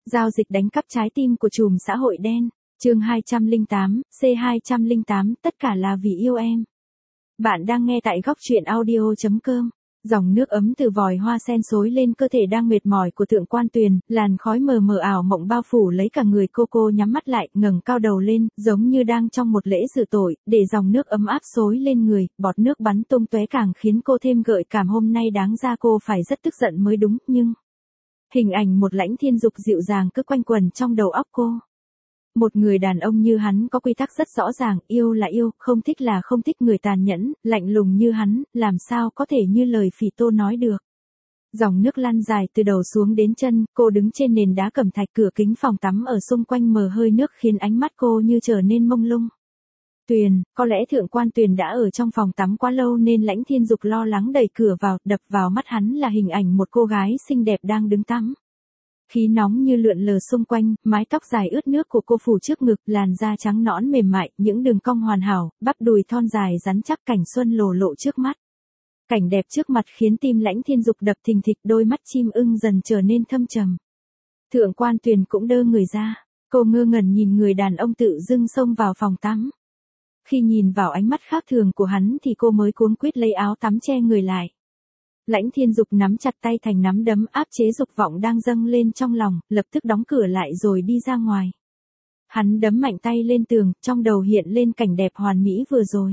Giao dịch đánh cắp trái tim của trùm xã hội đen. Chương 208, C208, tất cả là vì yêu em. Bạn đang nghe tại góc truyện audio.com. Dòng nước ấm từ vòi hoa sen xối lên cơ thể đang mệt mỏi của Thượng Quan Tuyền, làn khói mờ mờ ảo mộng bao phủ lấy cả người cô nhắm mắt lại, ngẩng cao đầu lên, giống như đang trong một lễ rửa tội, để dòng nước ấm áp xối lên người, bọt nước bắn tung tóe càng khiến cô thêm gợi cảm. Hôm nay đáng ra cô phải rất tức giận mới đúng, nhưng hình ảnh một Lãnh Thiên Dục dịu dàng cứ quanh quẩn trong đầu óc cô. Một người đàn ông như hắn có quy tắc rất rõ ràng, yêu là yêu, không thích là không thích. Người tàn nhẫn, lạnh lùng như hắn, làm sao có thể như lời Phỉ Tô nói được. Dòng nước lăn dài từ đầu xuống đến chân, cô đứng trên nền đá cẩm thạch, cửa kính phòng tắm ở xung quanh mờ hơi nước khiến ánh mắt cô như trở nên mông lung. Tuyền, có lẽ Thượng Quan Tuyền đã ở trong phòng tắm quá lâu nên Lãnh Thiên Dục lo lắng đẩy cửa vào, đập vào mắt hắn là hình ảnh một cô gái xinh đẹp đang đứng tắm. Khí nóng như lượn lờ xung quanh, mái tóc dài ướt nước của cô phủ trước ngực, làn da trắng nõn mềm mại, những đường cong hoàn hảo, bắp đùi thon dài rắn chắc, cảnh xuân lồ lộ trước mắt. Cảnh đẹp trước mặt khiến tim Lãnh Thiên Dục đập thình thịch, đôi mắt chim ưng dần trở nên thâm trầm. Thượng Quan Tuyền cũng đơ người ra, cô ngơ ngẩn nhìn người đàn ông tự dưng xông vào phòng tắm. Khi nhìn vào ánh mắt khác thường của hắn thì cô mới cuống quýt lấy áo tắm che người lại. Lãnh Thiên Dục nắm chặt tay thành nắm đấm, áp chế dục vọng đang dâng lên trong lòng, lập tức đóng cửa lại rồi đi ra ngoài. Hắn đấm mạnh tay lên tường, trong đầu hiện lên cảnh đẹp hoàn mỹ vừa rồi.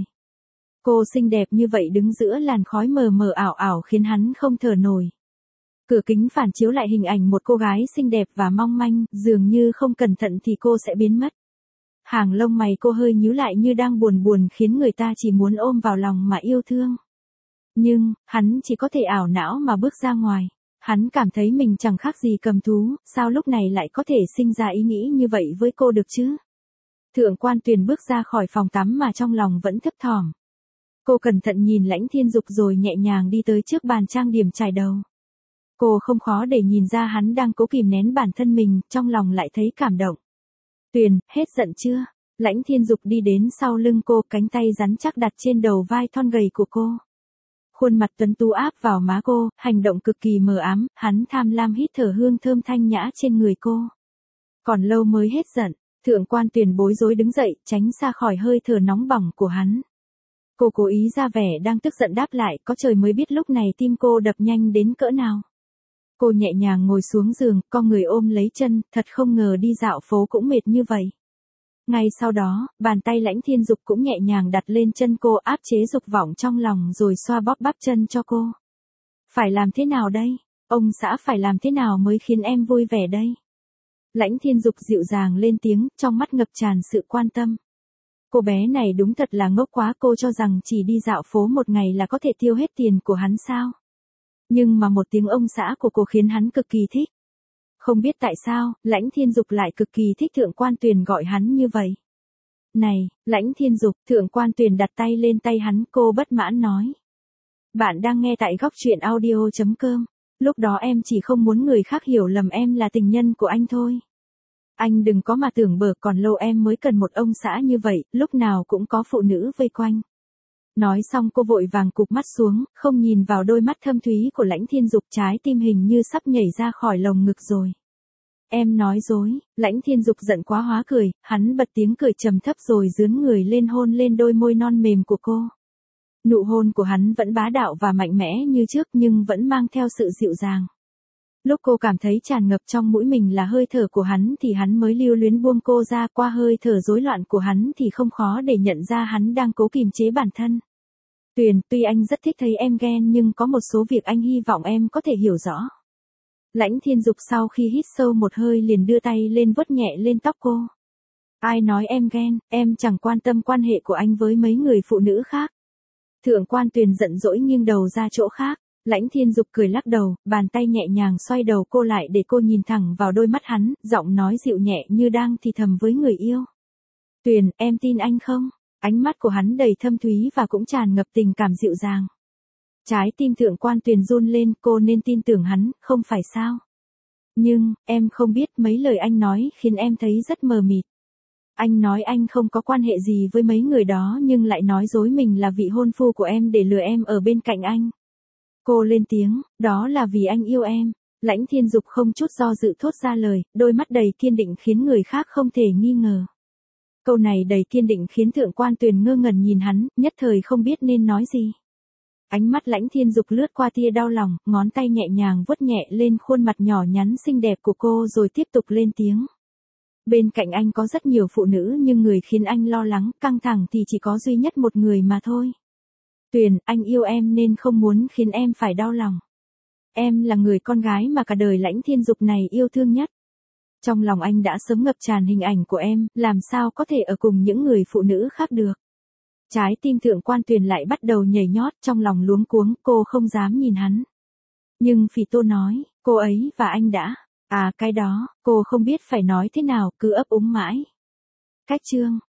Cô xinh đẹp như vậy đứng giữa làn khói mờ mờ ảo ảo khiến hắn không thở nổi. Cửa kính phản chiếu lại hình ảnh một cô gái xinh đẹp và mong manh, dường như không cẩn thận thì cô sẽ biến mất. Hàng lông mày cô hơi nhíu lại như đang buồn khiến người ta chỉ muốn ôm vào lòng mà yêu thương. Nhưng, hắn chỉ có thể ảo não mà bước ra ngoài. Hắn cảm thấy mình chẳng khác gì cầm thú, sao lúc này lại có thể sinh ra ý nghĩ như vậy với cô được chứ? Thượng Quan Tuyền bước ra khỏi phòng tắm mà trong lòng vẫn thấp thỏm. Cô cẩn thận nhìn Lãnh Thiên Dục rồi nhẹ nhàng đi tới trước bàn trang điểm chải đầu. Cô không khó để nhìn ra hắn đang cố kìm nén bản thân mình, trong lòng lại thấy cảm động. Tuyền, hết giận chưa? Lãnh Thiên Dục đi đến sau lưng cô, cánh tay rắn chắc đặt trên đầu vai thon gầy của cô. Khuôn mặt tuấn tú áp vào má cô, hành động cực kỳ mờ ám, hắn tham lam hít thở hương thơm thanh nhã trên người cô. Còn lâu mới hết giận, Thượng Quan Tuyền bối rối đứng dậy, tránh xa khỏi hơi thở nóng bỏng của hắn. Cô cố ý ra vẻ đang tức giận đáp lại, có trời mới biết lúc này tim cô đập nhanh đến cỡ nào. Cô nhẹ nhàng ngồi xuống giường, con người ôm lấy chân, thật không ngờ đi dạo phố cũng mệt như vậy. Ngay sau đó, bàn tay Lãnh Thiên Dục cũng nhẹ nhàng đặt lên chân cô, áp chế dục vọng trong lòng rồi xoa bóp bắp chân cho cô. Phải làm thế nào đây? Ông xã phải làm thế nào mới khiến em vui vẻ đây? Lãnh Thiên Dục dịu dàng lên tiếng, trong mắt ngập tràn sự quan tâm. Cô bé này đúng thật là ngốc quá, cô cho rằng chỉ đi dạo phố một ngày là có thể tiêu hết tiền của hắn sao? Nhưng mà một tiếng ông xã của cô khiến hắn cực kỳ thích. Không biết tại sao, Lãnh Thiên Dục lại cực kỳ thích Thượng Quan Tuyền gọi hắn như vậy. Này, Lãnh Thiên Dục, Thượng Quan Tuyền đặt tay lên tay hắn, cô bất mãn nói. Bạn đang nghe tại góc truyện audio.com. Lúc đó em chỉ không muốn người khác hiểu lầm em là tình nhân của anh thôi. Anh đừng có mà tưởng bở, còn lâu em mới cần một ông xã như vậy, lúc nào cũng có phụ nữ vây quanh. Nói xong cô vội vàng cụp mắt xuống, không nhìn vào đôi mắt thâm thúy của Lãnh Thiên Dục, trái tim hình như sắp nhảy ra khỏi lồng ngực rồi. Em nói dối, Lãnh Thiên Dục giận quá hóa cười, hắn bật tiếng cười trầm thấp rồi dướn người lên hôn lên đôi môi non mềm của cô. Nụ hôn của hắn vẫn bá đạo và mạnh mẽ như trước nhưng vẫn mang theo sự dịu dàng. Lúc cô cảm thấy tràn ngập trong mũi mình là hơi thở của hắn thì hắn mới lưu luyến buông cô ra, qua hơi thở rối loạn của hắn thì không khó để nhận ra hắn đang cố kìm chế bản thân. Tuyền, tuy anh rất thích thấy em ghen nhưng có một số việc anh hy vọng em có thể hiểu rõ. Lãnh Thiên Dục sau khi hít sâu một hơi liền đưa tay lên vuốt nhẹ lên tóc cô. Ai nói em ghen, em chẳng quan tâm quan hệ của anh với mấy người phụ nữ khác. Thượng Quan Tuyền giận dỗi nghiêng đầu ra chỗ khác. Lãnh Thiên Dục cười lắc đầu, bàn tay nhẹ nhàng xoay đầu cô lại để cô nhìn thẳng vào đôi mắt hắn, giọng nói dịu nhẹ như đang thì thầm với người yêu. Tuyền, em tin anh không? Ánh mắt của hắn đầy thâm thúy và cũng tràn ngập tình cảm dịu dàng. Trái tim Thượng Quan Tuyền run lên, cô nên tin tưởng hắn, không phải sao? Nhưng, em không biết, mấy lời anh nói khiến em thấy rất mờ mịt. Anh nói anh không có quan hệ gì với mấy người đó nhưng lại nói dối mình là vị hôn phu của em để lừa em ở bên cạnh anh. Cô lên tiếng, đó là vì anh yêu em. Lãnh Thiên Dục không chút do dự thốt ra lời, đôi mắt đầy kiên định khiến người khác không thể nghi ngờ. Câu này đầy kiên định khiến Thượng Quan Tuyền ngơ ngẩn nhìn hắn, nhất thời không biết nên nói gì. Ánh mắt Lãnh Thiên Dục lướt qua tia đau lòng, ngón tay nhẹ nhàng vuốt nhẹ lên khuôn mặt nhỏ nhắn xinh đẹp của cô rồi tiếp tục lên tiếng. Bên cạnh anh có rất nhiều phụ nữ nhưng người khiến anh lo lắng, căng thẳng thì chỉ có duy nhất một người mà thôi. Tuyền, anh yêu em nên không muốn khiến em phải đau lòng. Em là người con gái mà cả đời Lãnh Thiên Dục này yêu thương nhất. Trong lòng anh đã sớm ngập tràn hình ảnh của em, làm sao có thể ở cùng những người phụ nữ khác được. Trái tim Thượng Quan Tuyền lại bắt đầu nhảy nhót, trong lòng luống cuống, cô không dám nhìn hắn. Nhưng Phỉ Tô nói, cô ấy và anh đã, cái đó, cô không biết phải nói thế nào, cứ ấp úng mãi. Cách chương